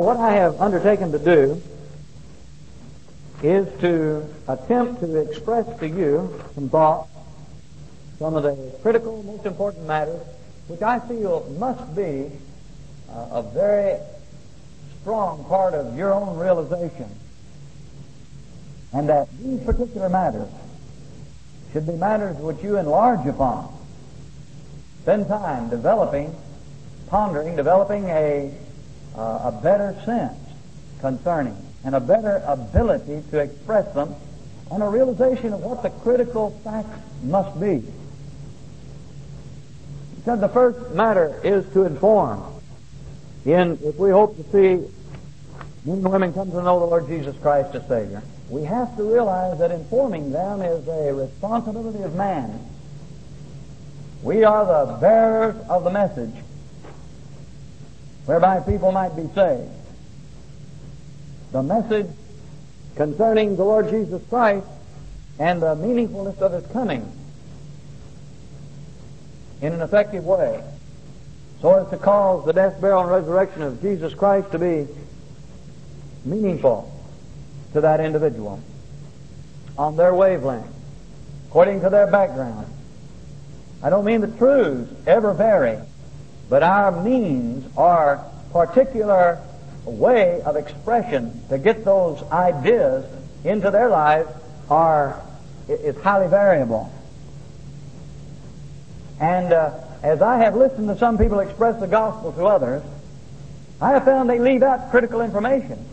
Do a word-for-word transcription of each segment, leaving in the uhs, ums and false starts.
What I have undertaken to do is to attempt to express to you some thoughts, some of the critical, most important matters, which I feel must be uh, a very strong part of your own realization, and that these particular matters should be matters which you enlarge upon. Spend time developing, pondering, developing a, uh, a better sense concerning, and a better ability to express them, and a realization of what the critical facts must be. He said the first matter is to inform. In, if we hope to see men and women come to know the Lord Jesus Christ as Savior, we have to realize that informing them is a responsibility of man. We are the bearers of the message whereby people might be saved. The message concerning the Lord Jesus Christ and the meaningfulness of His coming in an effective way, so as to cause the death, burial, and resurrection of Jesus Christ to be meaningful to that individual on their wavelength, according to their background. I don't mean the truths ever vary, but our means, our particular way of expression to get those ideas into their lives are is highly variable. And uh, as I have listened to some people express the gospel to others, I have found they leave out critical information.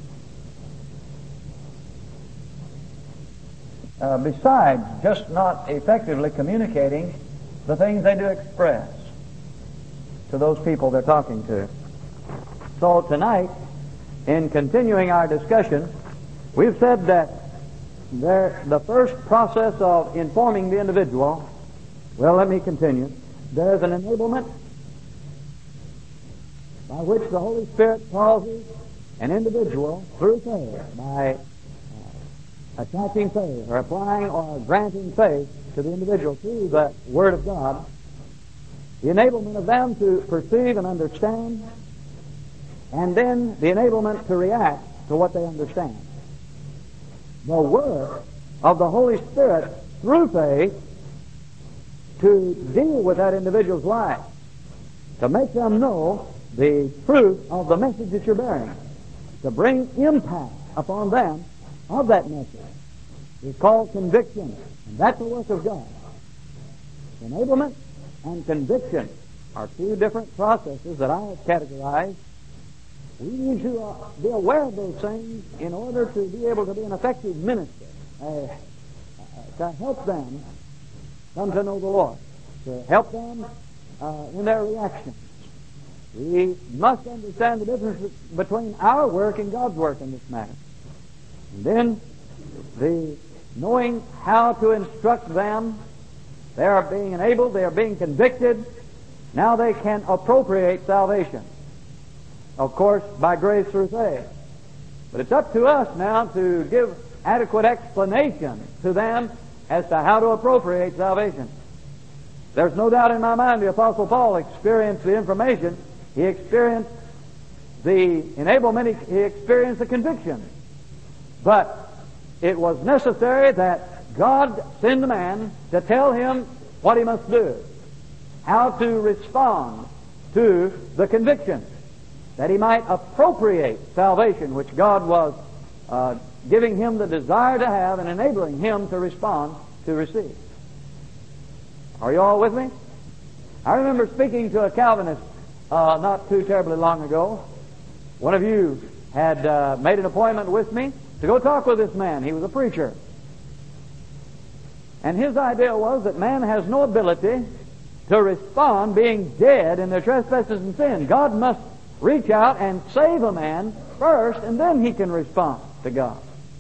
Uh, besides just not effectively communicating the things they do express to those people they're talking to. So tonight, in continuing our discussion, we've said that there, the first process of informing the individual, well, let me continue. There's an enablement by which the Holy Spirit causes an individual through faith, by attaching faith, or applying or granting faith to the individual through the Word of God, the enablement of them to perceive and understand, and then the enablement to react to what they understand. The work of the Holy Spirit through faith to deal with that individual's life, to make them know the truth of the message that you're bearing, to bring impact upon them of that message. It's called conviction, and that's the work of God. Enablement and conviction are two different processes that I have categorized. We need to uh, be aware of those things in order to be able to be an effective minister, uh, uh, to help them come to know the Lord, to help them uh, in their reactions. We must understand the difference between our work and God's work in this matter. And then the knowing how to instruct them, they are being enabled, they are being convicted. Now they can appropriate salvation, of course, by grace through faith. But it's up to us now to give adequate explanation to them as to how to appropriate salvation. There's no doubt in my mind the Apostle Paul experienced the information, he experienced the enablement, he experienced the conviction. But it was necessary that God send a man to tell him what he must do, how to respond to the conviction, that he might appropriate salvation, which God was uh, giving him the desire to have and enabling him to respond to receive. Are you all with me? I remember speaking to a Calvinist uh, not too terribly long ago. One of you had uh, made an appointment with me to go talk with this man. He was a preacher. And his idea was that man has no ability to respond being dead in their trespasses and sin. God must reach out and save a man first, and then he can respond to God.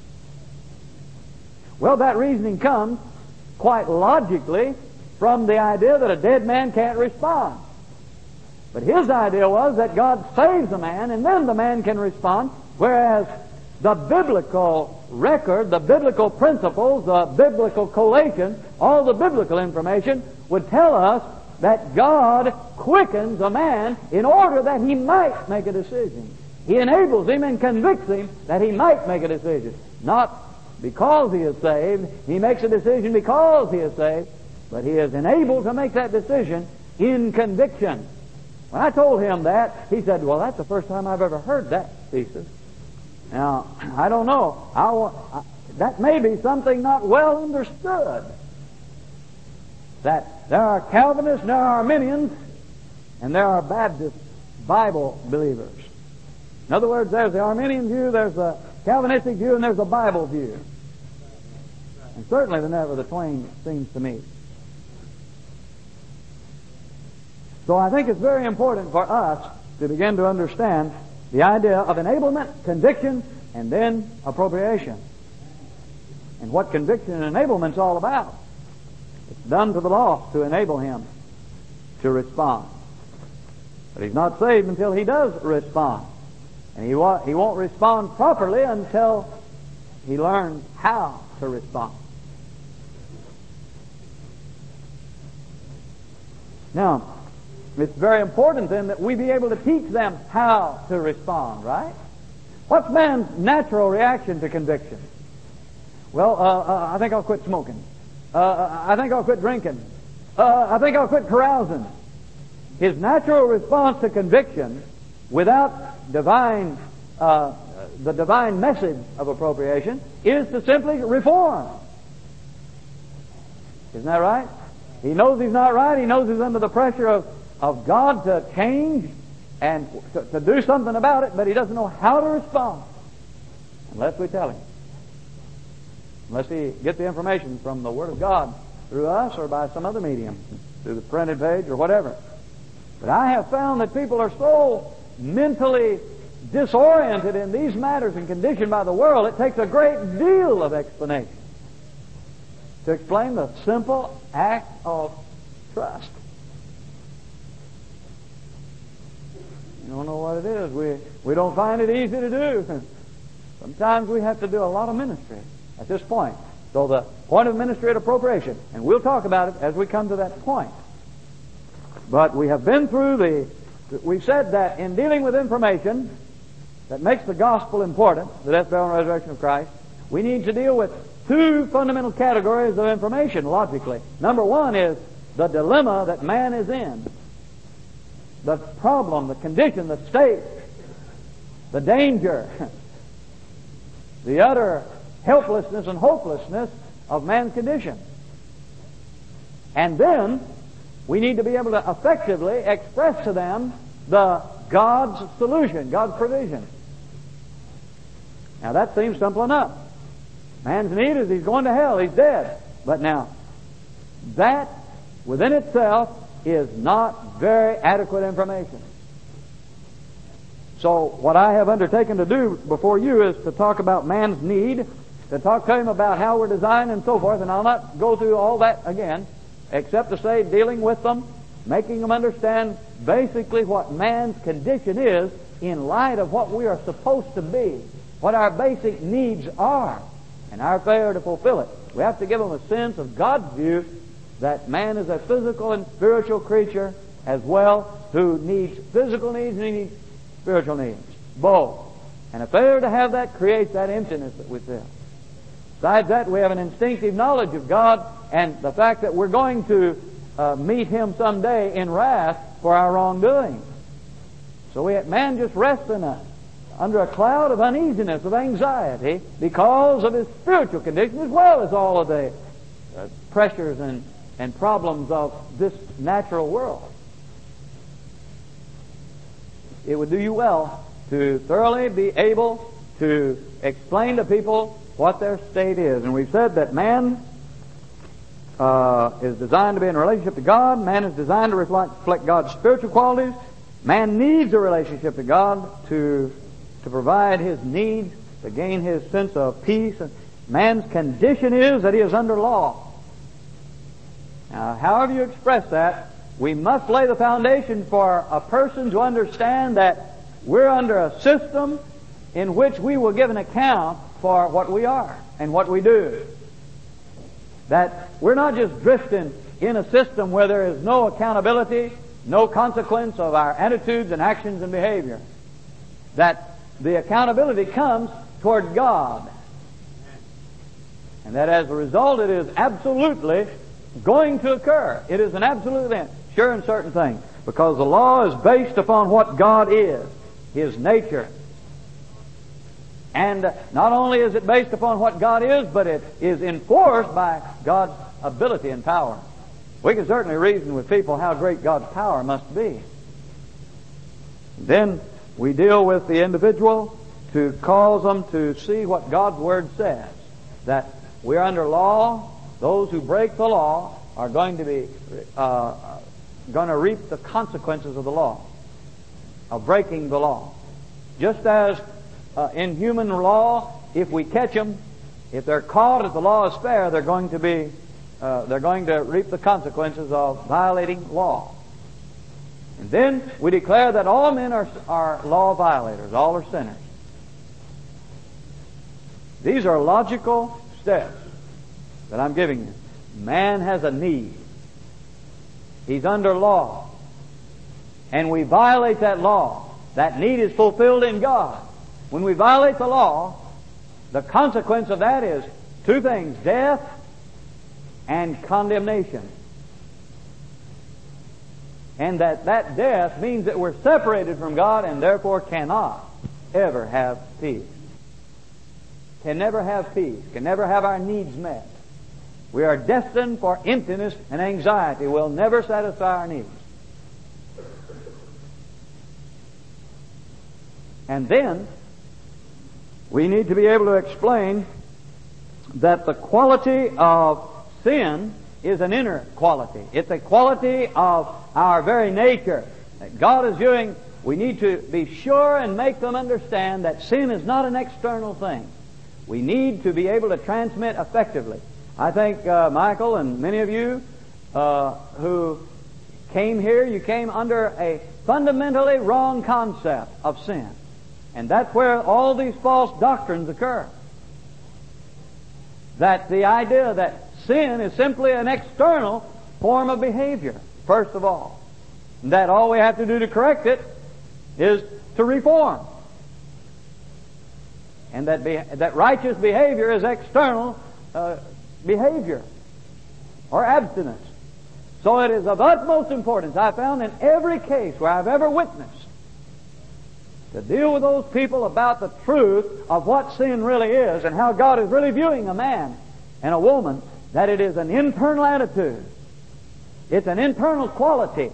Well, that reasoning comes quite logically from the idea that a dead man can't respond. But his idea was that God saves a man, and then the man can respond, whereas the biblical record, the biblical principles, the biblical collation, all the biblical information would tell us that God quickens a man in order that he might make a decision He enables him and convicts him that he might make a decision. Not because he is saved. He makes a decision because he is saved, but he is enabled to make that decision in conviction. When I told him that, he said, well, that's the first time I've ever heard that thesis. Now, I don't know. I, I, that may be something not well understood. That there are Calvinists, and there are Arminians, and there are Baptist Bible believers. In other words, there's the Arminian view, there's the Calvinistic view, and there's the Bible view. And certainly the never the twain seems to meet. So I think it's very important for us to begin to understand the idea of enablement, conviction, and then appropriation. And what conviction and enablement's all about. It's done to the lost to enable him to respond. But he's not saved until he does respond. And he, wa- he won't respond properly until he learns how to respond. Now, it's very important then that we be able to teach them how to respond, right? What's man's natural reaction to conviction? Well, uh, uh, I think I'll quit smoking. Uh, I think I'll quit drinking. Uh, I think I'll quit carousing. His natural response to conviction, without divine, uh, the divine message of appropriation, is to simply reform. Isn't that right? He knows he's not right. He knows he's under the pressure of, of God to change and to, to do something about it, but he doesn't know how to respond unless we tell him. Unless he gets the information from the Word of God through us or by some other medium, through the printed page or whatever. But I have found that people are so mentally disoriented in these matters and conditioned by the world, it takes a great deal of explanation to explain the simple act of trust. You don't know what it is. We, we don't find it easy to do. Sometimes we have to do a lot of ministry at this point. So the point of ministry at appropriation, and we'll talk about it as we come to that point. But we have been through the, we've said that in dealing with information that makes the gospel important, the death, burial, and resurrection of Christ, we need to deal with two fundamental categories of information, logically. Number one is the dilemma that man is in. The problem, the condition, the state, the danger, the utter helplessness and hopelessness of man's condition. And then we need to be able to effectively express to them the God's solution, God's provision. Now that seems simple enough. Man's need is he's going to hell, he's dead. But now, that within itself is not very adequate information. So what I have undertaken to do before you is to talk about man's need, to talk to him about how we're designed and so forth, and I'll not go through all that again, except to say dealing with them, making them understand basically what man's condition is in light of what we are supposed to be, what our basic needs are, and our failure to fulfill it. We have to give them a sense of God's view that man is a physical and spiritual creature as well, who needs physical needs and he needs spiritual needs, both. And a failure to have that creates that emptiness that we feel. Besides that, we have an instinctive knowledge of God and the fact that we're going to uh, meet Him someday in wrath for our wrongdoing. So we, man just rests in a, under a cloud of uneasiness, of anxiety, because of his spiritual condition as well as all of the uh, pressures and, and problems of this natural world. It would do you well to thoroughly be able to explain to people what their state is. And we've said that man uh, is designed to be in a relationship to God. Man is designed to reflect, reflect God's spiritual qualities. Man needs a relationship to God to, to provide his needs, to gain his sense of peace. Man's condition is that he is under law. Now, however you express that, we must lay the foundation for a person to understand that we're under a system in which we will give an account for what we are and what we do. That we're not just drifting in a system where there is no accountability, no consequence of our attitudes and actions and behavior. That the accountability comes toward God. And that as a result, it is absolutely going to occur. It is an absolute event, sure and certain thing. Because the law is based upon what God is, His nature. And not only is it based upon what God is, but it is enforced by God's ability and power. We can certainly reason with people how great God's power must be. Then we deal with the individual to cause them to see what God's Word says. That we're under law. Those who break the law are going to be uh, going to reap the consequences of the law, of breaking the law. Just as uh, in human law, if we catch them, if they're caught, if the law is fair, they're going to be uh, they're going to reap the consequences of violating law. And then we declare that all men are, are law violators, all are sinners. These are logical steps that I'm giving you. Man has a need. He's under law. And we violate that law. That need is fulfilled in God. When we violate the law, the consequence of that is two things: death and condemnation. And that that death means that we're separated from God and therefore cannot ever have peace. Can never have peace. Can never have our needs met. We are destined for emptiness and anxiety. We'll never satisfy our needs. And then we need to be able to explain that the quality of sin is an inner quality. It's a quality of our very nature that God is viewing. We need to be sure and make them understand that sin is not an external thing. We need to be able to transmit effectively. I think, uh, Michael, and many of you uh, who came here, you came under a fundamentally wrong concept of sin. And that's where all these false doctrines occur. That the idea that sin is simply an external form of behavior, first of all. And that all we have to do to correct it is to reform. And that be, that righteous behavior is external uh, behavior or abstinence. So it is of utmost importance, I found, in every case where I've ever witnessed, to deal with those people about the truth of what sin really is and how God is really viewing a man and a woman, that it is an internal attitude. It's an internal quality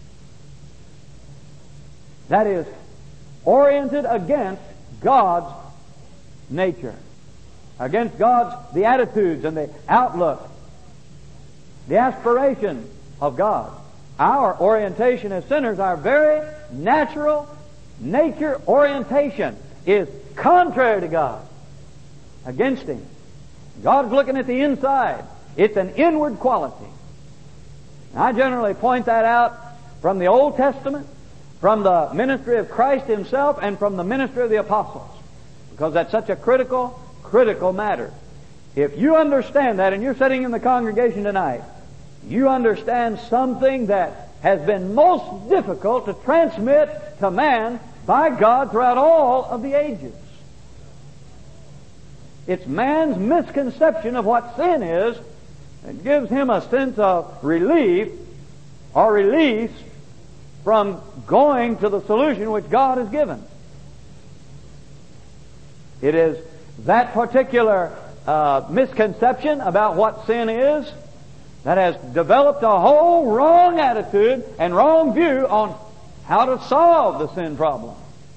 that is oriented against God's nature, against God's, the attitudes and the outlook, the aspiration of God. Our orientation as sinners, our very natural nature orientation is contrary to God, against Him. God's looking at the inside. It's an inward quality. And I generally point that out from the Old Testament, from the ministry of Christ Himself, and from the ministry of the apostles, because that's such a critical, critical matter. If you understand that, and you're sitting in the congregation tonight, you understand something that has been most difficult to transmit to man by God throughout all of the ages. It's man's misconception of what sin is that gives him a sense of relief or release from going to the solution which God has given. It is that particular uh, misconception about what sin is that has developed a whole wrong attitude and wrong view on how to solve the sin problem.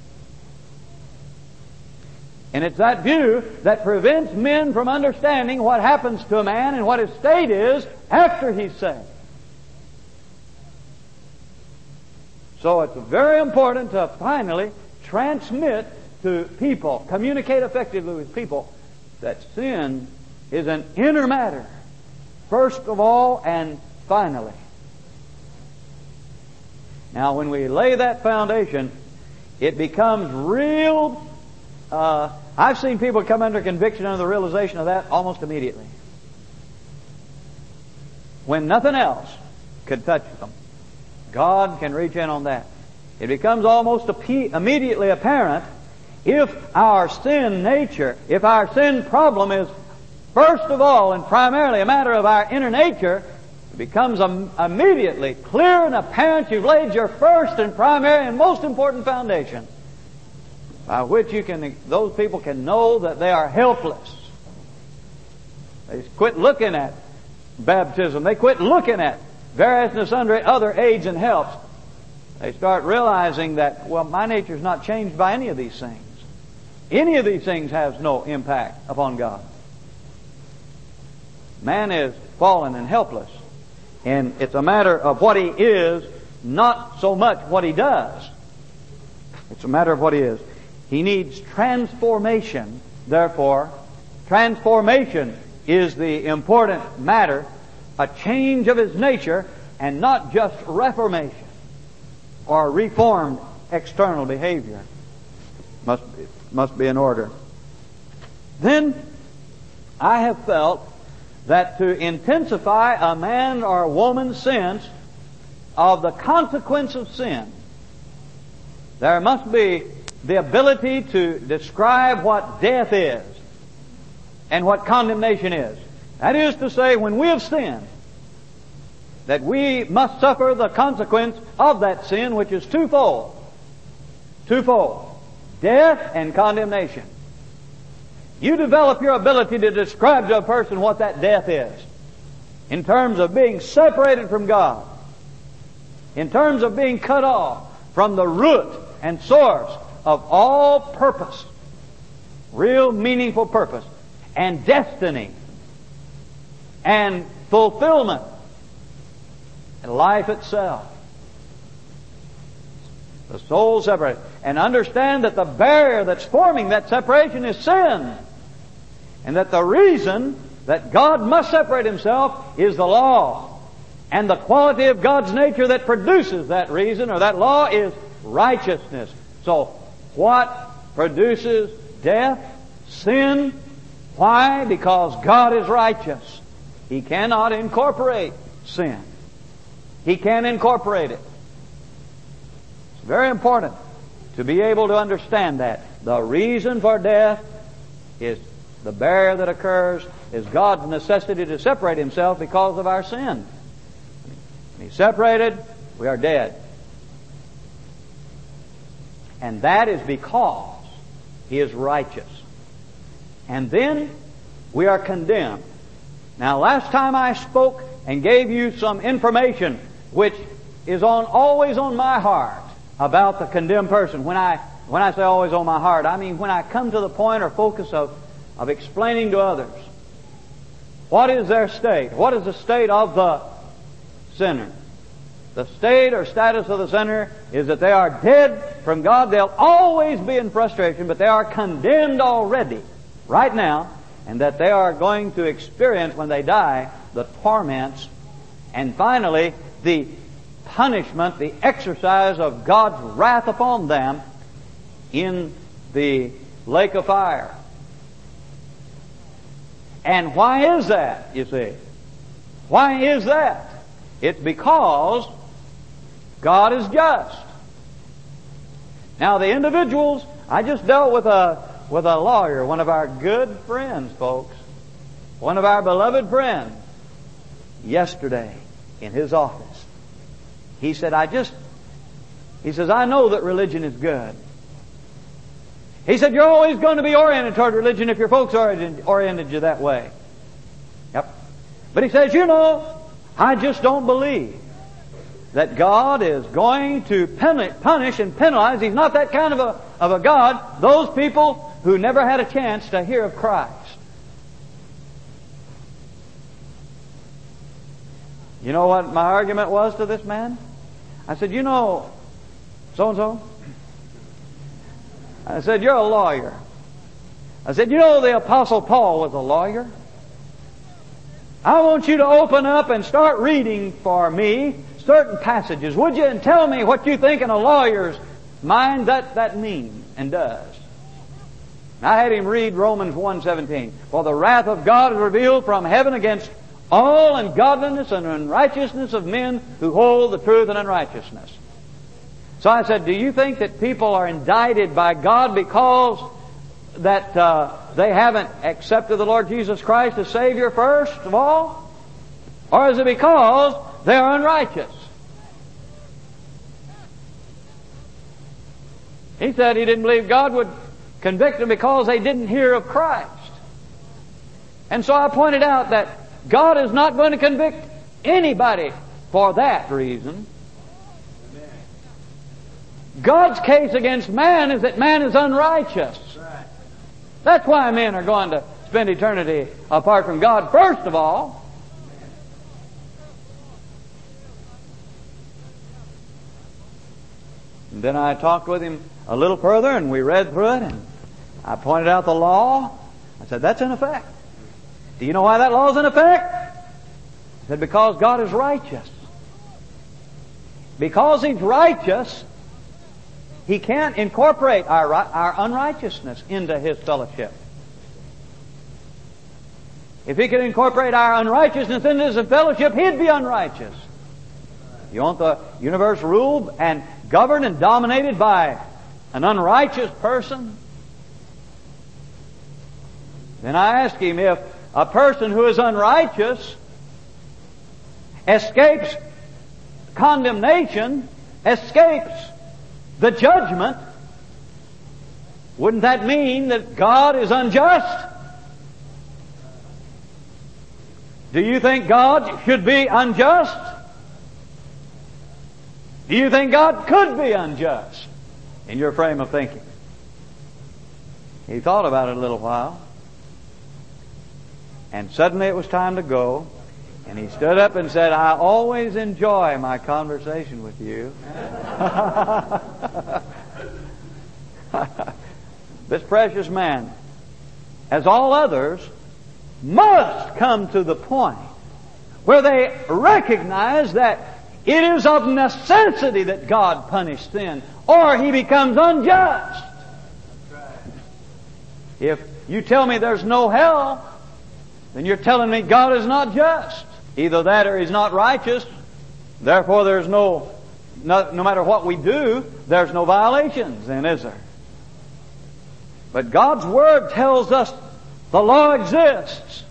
And it's that view that prevents men from understanding what happens to a man and what his state is after he's saved. So it's very important to finally transmit to people, communicate effectively with people, that sin is an inner matter, first of all and finally. Now, when we lay that foundation, it becomes real. Uh, I've seen people come under conviction under the realization of that almost immediately, when nothing else could touch them. God can reach in on that. It becomes almost immediately apparent If our sin nature, if our sin problem is first of all and primarily a matter of our inner nature, it becomes um, immediately clear and apparent you've laid your first and primary and most important foundation, by which you can, those people can know that they are helpless. They quit looking at baptism. They quit looking at various and sundry other aids and helps. They start realizing that, well, my nature is not changed by any of these things. Any of these things has no impact upon God. Man is fallen and helpless. And it's a matter of what he is, not so much what he does. It's a matter of what he is. He needs transformation. Therefore, transformation is the important matter. A change of his nature, and not just reformation or reformed external behavior. Must be, must be in order. Then, I have felt that to intensify a man or a woman's sense of the consequence of sin, there must be the ability to describe what death is and what condemnation is. That is to say, when we have sinned, that we must suffer the consequence of that sin, which is twofold. Twofold. Death and condemnation. You develop your ability to describe to a person what that death is, in terms of being separated from God, in terms of being cut off from the root and source of all purpose, real meaningful purpose, and destiny, and fulfillment, and life itself. The soul separated. And understand that the barrier that's forming that separation is sin. And that the reason that God must separate Himself is the law. And the quality of God's nature that produces that reason or that law is righteousness. So, what produces death? Sin. Why? Because God is righteous. He cannot incorporate sin. He can't incorporate it. It's very important to be able to understand that. The reason for death is the barrier that occurs is God's necessity to separate Himself because of our sin. When He's separated, we are dead. And that is because He is righteous. And then we are condemned. Now, last time I spoke and gave you some information which is on always on my heart about the condemned person. When I when I say always on my heart, I mean when I come to the point or focus of, of explaining to others what is their state, what is the state of the sinner. The state or status of the sinner is that they are dead from God. They'll always be in frustration, but they are condemned already, right now, and that they are going to experience when they die the torments and finally the punishment, the exercise of God's wrath upon them in the lake of fire. And why is that, you see? Why is that? It's because God is just. Now the individuals, I just dealt with a with a lawyer, one of our good friends, folks, one of our beloved friends, yesterday in his office. He said, I just, he says, I know that religion is good. He said, you're always going to be oriented toward religion if your folks are oriented you that way. Yep. But he says, you know, I just don't believe that God is going to punish and penalize. He's not that kind of a, of a God. Those people who never had a chance to hear of Christ. You know what my argument was to this man? I said, you know, so-and-so? I said, you're a lawyer. I said, you know the Apostle Paul was a lawyer? I want you to open up and start reading for me certain passages, would you, and tell me what you think in a lawyer's mind that that means and does. I had him read Romans one seventeen. For the wrath of God is revealed from heaven against all ungodliness and unrighteousness of men who hold the truth in unrighteousness. So I said, do you think that people are indicted by God because that uh, they haven't accepted the Lord Jesus Christ as Savior first of all? Or is it because they are unrighteous? He said he didn't believe God would convict them because they didn't hear of Christ. And so I pointed out that God is not going to convict anybody for that reason. God's case against man is that man is unrighteous. That's why men are going to spend eternity apart from God, first of all. And then I talked with him a little further, and we read through it, and I pointed out the law. I said, that's in effect. Do you know why that law is in effect? I said, because God is righteous. Because He's righteous, He can't incorporate our, our unrighteousness into His fellowship. If He could incorporate our unrighteousness into His fellowship, He'd be unrighteous. You want the universe ruled and governed and dominated by an unrighteous person? Then I ask him, if a person who is unrighteous escapes condemnation, escapes the judgment, wouldn't that mean that God is unjust? Do you think God should be unjust? Do you think God could be unjust in your frame of thinking? He thought about it a little while. And suddenly it was time to go. And he stood up and said, I always enjoy my conversation with you. This precious man, as all others, must come to the point where they recognize that it is of necessity that God punish sin, or He becomes unjust. If you tell me there's no hell, then you're telling me God is not just. Either that or He's not righteous. Therefore there's no, no, no matter what we do, there's no violations then, is there? But God's Word tells us the law exists.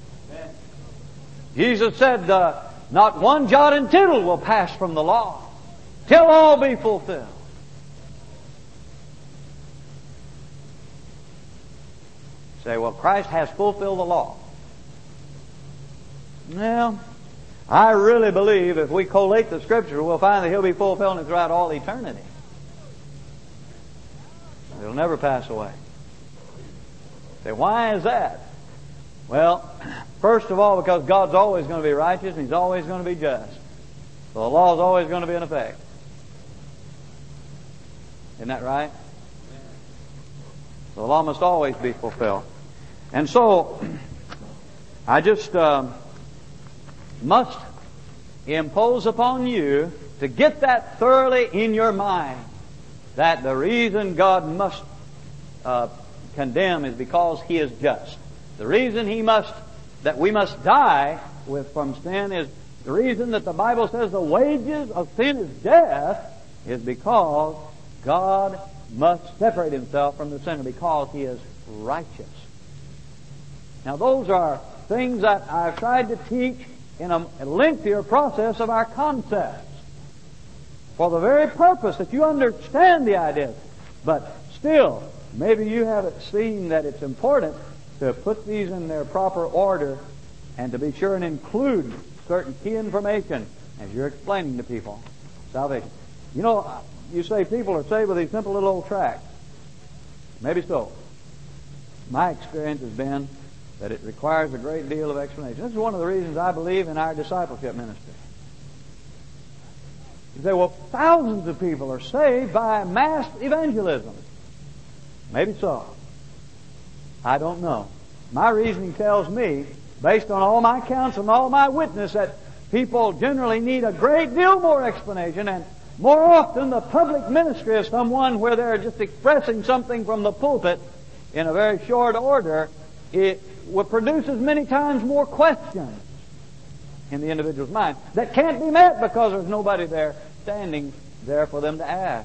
Jesus said, uh, not one jot and tittle will pass from the law till all be fulfilled. Say, well, Christ has fulfilled the law. Well, I really believe if we collate the Scripture, we'll find that He'll be fulfilling it throughout all eternity. It'll never pass away. Say, why is that? Well, first of all, because God's always going to be righteous and He's always going to be just. So the law is always going to be in effect. Isn't that right? So the law must always be fulfilled. And so, I just um, must impose upon you to get that thoroughly in your mind, that the reason God must uh, condemn is because He is just. The reason He must, that we must die with from sin is the reason that the Bible says the wages of sin is death is because God must separate Himself from the sinner because He is righteous. Now those are things that I've tried to teach in a lengthier process of our concepts for the very purpose that you understand the ideas. But still, maybe you haven't seen that it's important to put these in their proper order and to be sure and include certain key information as you're explaining to people salvation. You know, you say people are saved with these simple little old tracts. Maybe so. My experience has been that it requires a great deal of explanation. This is one of the reasons I believe in our discipleship ministry. You say, well, thousands of people are saved by mass evangelism. Maybe so. I don't know. My reasoning tells me, based on all my counsel and all my witness, that people generally need a great deal more explanation, and more often the public ministry of someone where they're just expressing something from the pulpit in a very short order, it produces many times more questions in the individual's mind that can't be met because there's nobody there standing there for them to ask.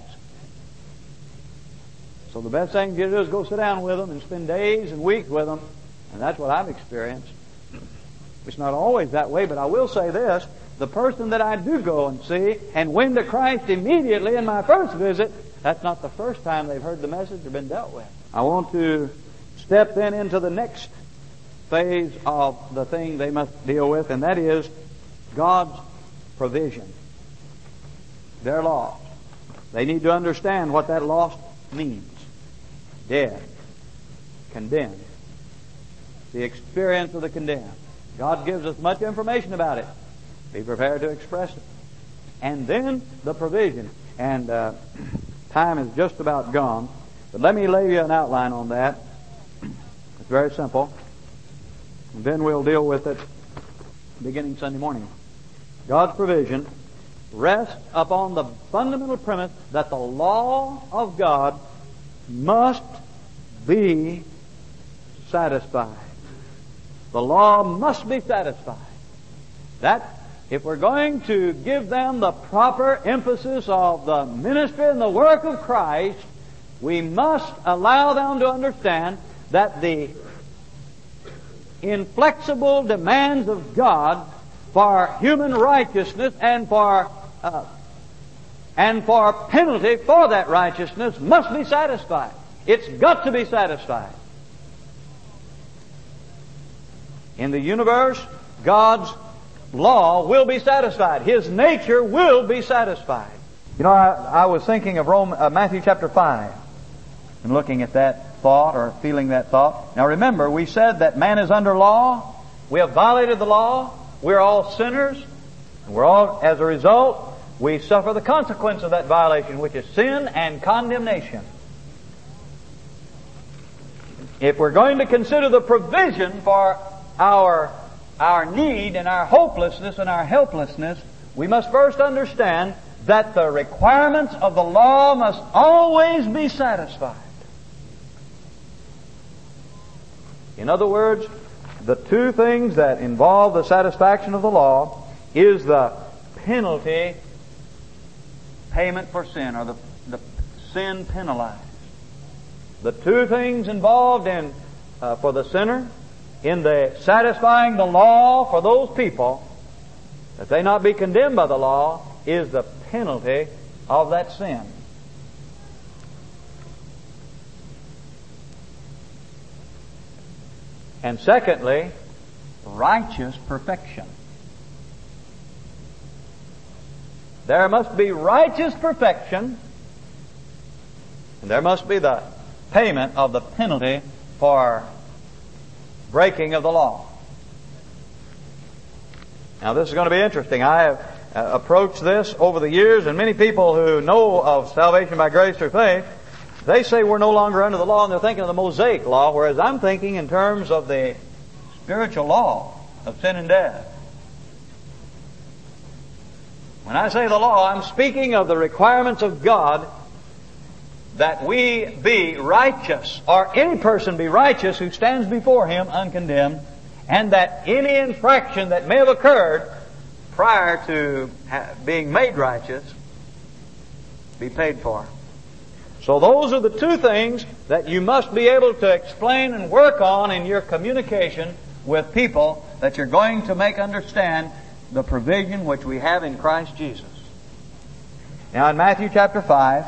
So the best thing to do is go sit down with them and spend days and weeks with them. And that's what I've experienced. It's not always that way, but I will say this. The person that I do go and see and win to Christ immediately in my first visit, that's not the first time they've heard the message or been dealt with. I want to step then into the next phase of the thing they must deal with, and that is God's provision. They're lost. They need to understand what that lost means. Dead. Condemned. The experience of the condemned. God gives us much information about it. Be prepared to express it. And then the provision. And uh, time is just about gone. But let me lay you an outline on that. It's very simple. And then we'll deal with it beginning Sunday morning. God's provision rests upon the fundamental premise that the law of God must be satisfied. The law must be satisfied. That, if we're going to give them the proper emphasis of the ministry and the work of Christ, we must allow them to understand that the inflexible demands of God for human righteousness and for uh, and for penalty for that righteousness must be satisfied. It's got to be satisfied. In the universe, God's law will be satisfied. His nature will be satisfied. You know, I, I was thinking of Rome, uh, Matthew chapter five and looking at that thought or feeling that thought. Now remember, we said that man is under law. We have violated the law. We're all sinners. And we're all, as a result, we suffer the consequence of that violation, which is sin and condemnation. If we're going to consider the provision for our our need and our hopelessness and our helplessness, we must first understand that the requirements of the law must always be satisfied. In other words, the two things that involve the satisfaction of the law is the penalty payment for sin, or the, the sin penalized. The two things involved in uh, for the sinner in the satisfying the law for those people, that they not be condemned by the law, is the penalty of that sin. And secondly, righteous perfection. There must be righteous perfection, and there must be the payment of the penalty for breaking of the law. Now this is going to be interesting. I have uh, approached this over the years, and many people who know of salvation by grace through faith, they say we're no longer under the law, and they're thinking of the Mosaic law, whereas I'm thinking in terms of the spiritual law of sin and death. When I say the law, I'm speaking of the requirements of God that we be righteous, or any person be righteous who stands before Him uncondemned, and that any infraction that may have occurred prior to being made righteous be paid for. So those are the two things that you must be able to explain and work on in your communication with people that you're going to make understand the provision which we have in Christ Jesus. Now in Matthew chapter five,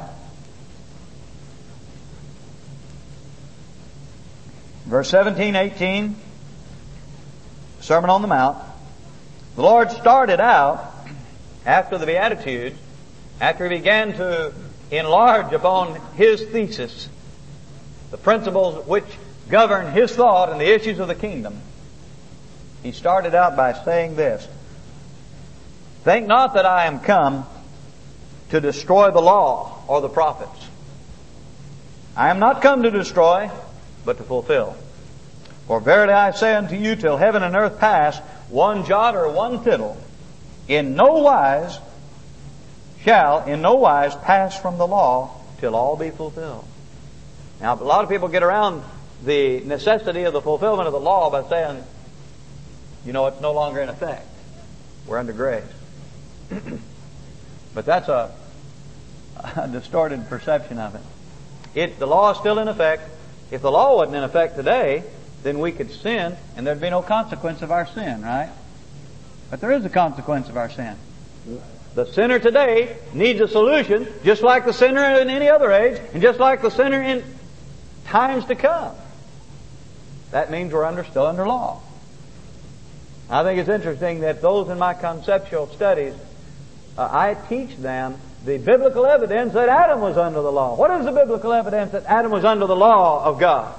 verse seventeen, eighteen, Sermon on the Mount, the Lord started out after the Beatitudes, after He began to enlarge upon His thesis, the principles which govern His thought and the issues of the kingdom. He started out by saying this: "Think not that I am come to destroy the law or the prophets. I am not come to destroy, but to fulfill. For verily I say unto you, till heaven and earth pass, one jot or one tittle, in no wise shall in no wise pass from the law till all be fulfilled." Now, a lot of people get around the necessity of the fulfillment of the law by saying, you know, it's no longer in effect. We're under grace. But that's a a distorted perception of it. It, the law is still in effect. If the law wasn't in effect today, then we could sin and there'd be no consequence of our sin, right? But there is a consequence of our sin. The sinner today needs a solution, just like the sinner in any other age, and just like the sinner in times to come. That means we're under, still under law. I think it's interesting that those in my conceptual studies, uh, I teach them the biblical evidence that Adam was under the law. What is the biblical evidence that Adam was under the law of God?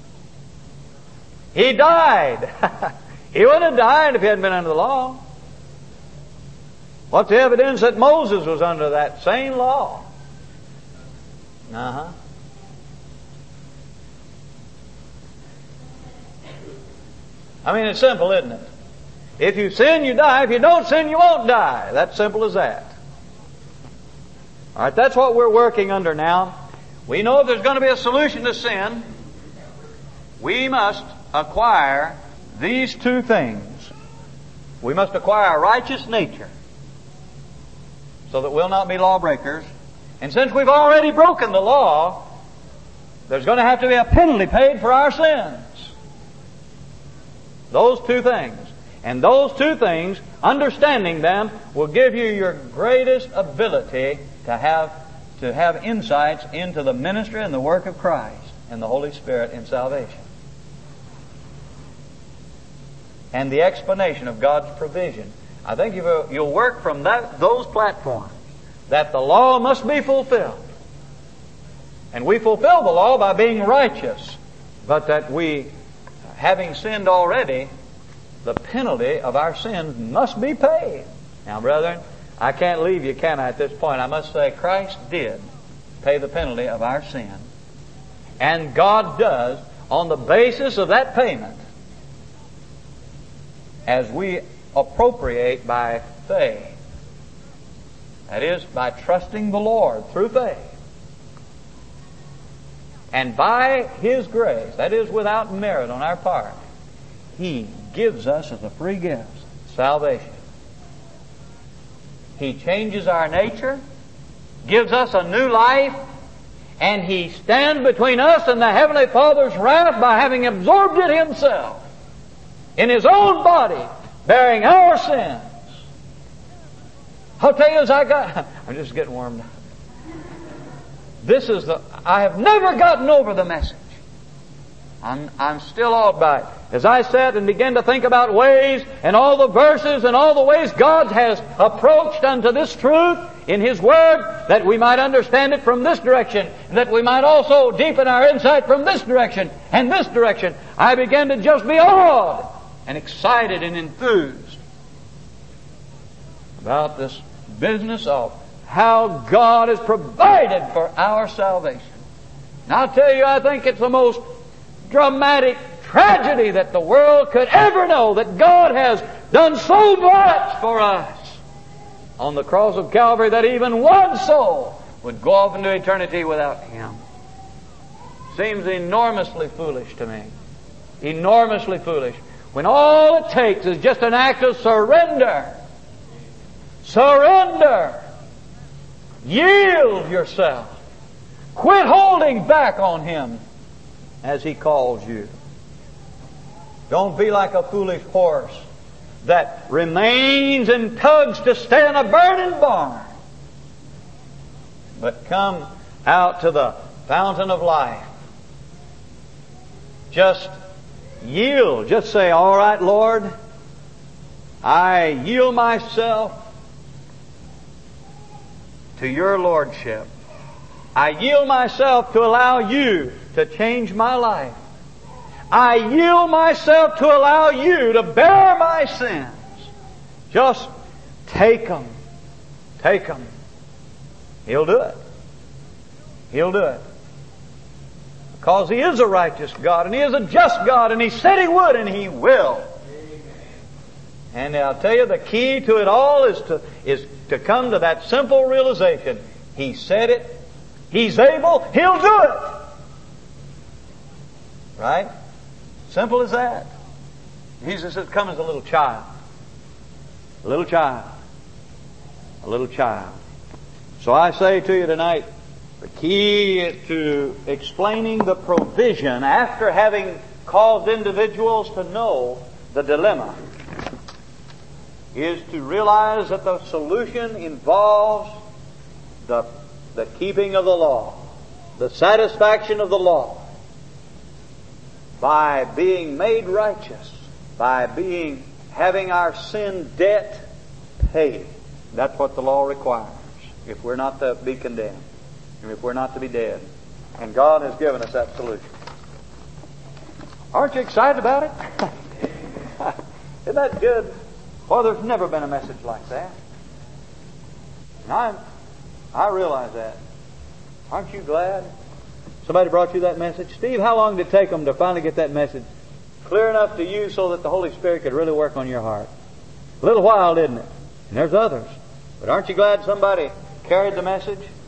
He died. He wouldn't have died if he hadn't been under the law. What's the evidence that Moses was under that same law? Uh-huh. I mean, it's simple, isn't it? If you sin, you die. If you don't sin, you won't die. That's simple as that. All right, that's what we're working under now. We know if there's going to be a solution to sin, we must acquire these two things. We must acquire a righteous nature so that we'll not be lawbreakers. And since we've already broken the law, there's going to have to be a penalty paid for our sins. Those two things. And those two things, understanding them, will give you your greatest ability to have to have insights into the ministry and the work of Christ and the Holy Spirit in salvation. And the explanation of God's provision. I think you'll, you'll work from that, those platforms, that the law must be fulfilled. And we fulfill the law by being righteous, but that we, having sinned already, the penalty of our sins must be paid. Now, brethren, I can't leave you, can I, at this point? I must say Christ did pay the penalty of our sin. And God does, on the basis of that payment, as we appropriate by faith. That is, by trusting the Lord through faith. And by His grace, that is, without merit on our part, He gives us as a free gift salvation. He changes our nature, gives us a new life, and He stands between us and the Heavenly Father's wrath by having absorbed it Himself in His own body, bearing our sins. I'll tell you as I got... I'm just getting warmed up. This is the... I have never gotten over the message. I'm, I'm still awed by it. As I sat and began to think about ways and all the verses and all the ways God has approached unto this truth in His Word, that we might understand it from this direction, that we might also deepen our insight from this direction and this direction, I began to just be awed and excited and enthused about this business of how God has provided for our salvation. And I'll tell you, I think it's the most dramatic tragedy that the world could ever know, that God has done so much for us on the cross of Calvary that even one soul would go off into eternity without Him. Seems enormously foolish to me. Enormously foolish. When all it takes is just an act of surrender. Surrender. Yield yourself. Quit holding back on Him as He calls you. Don't be like a foolish horse that remains and tugs to stay in a burning barn. But come out to the fountain of life. Just yield. Just say, all right, Lord, I yield myself to Your Lordship. I yield myself to allow You to change my life. I yield myself to allow You to bear my sins. Just take them. Take them. He'll do it. He'll do it. Because He is a righteous God and He is a just God, and He said He would and He will. And I'll tell you, the key to it all is to, is to come to that simple realization. He said it. He's able. He'll do it. Right? Simple as that. Jesus said, come as a little child. A little child. A little child. So I say to you tonight, the key to explaining the provision after having caused individuals to know the dilemma is to realize that the solution involves the, the keeping of the law, the satisfaction of the law, by being made righteous, by being having our sin debt paid. That's what the law requires if we're not to be condemned, and if we're not to be dead. And God has given us that solution. Aren't you excited about it? Isn't that good? Well, there's never been a message like that. And I, I realize that. Aren't you glad somebody brought you that message? Steve, how long did it take them to finally get that message clear enough to you so that the Holy Spirit could really work on your heart? A little while, didn't it? And there's others. But aren't you glad somebody carried the message?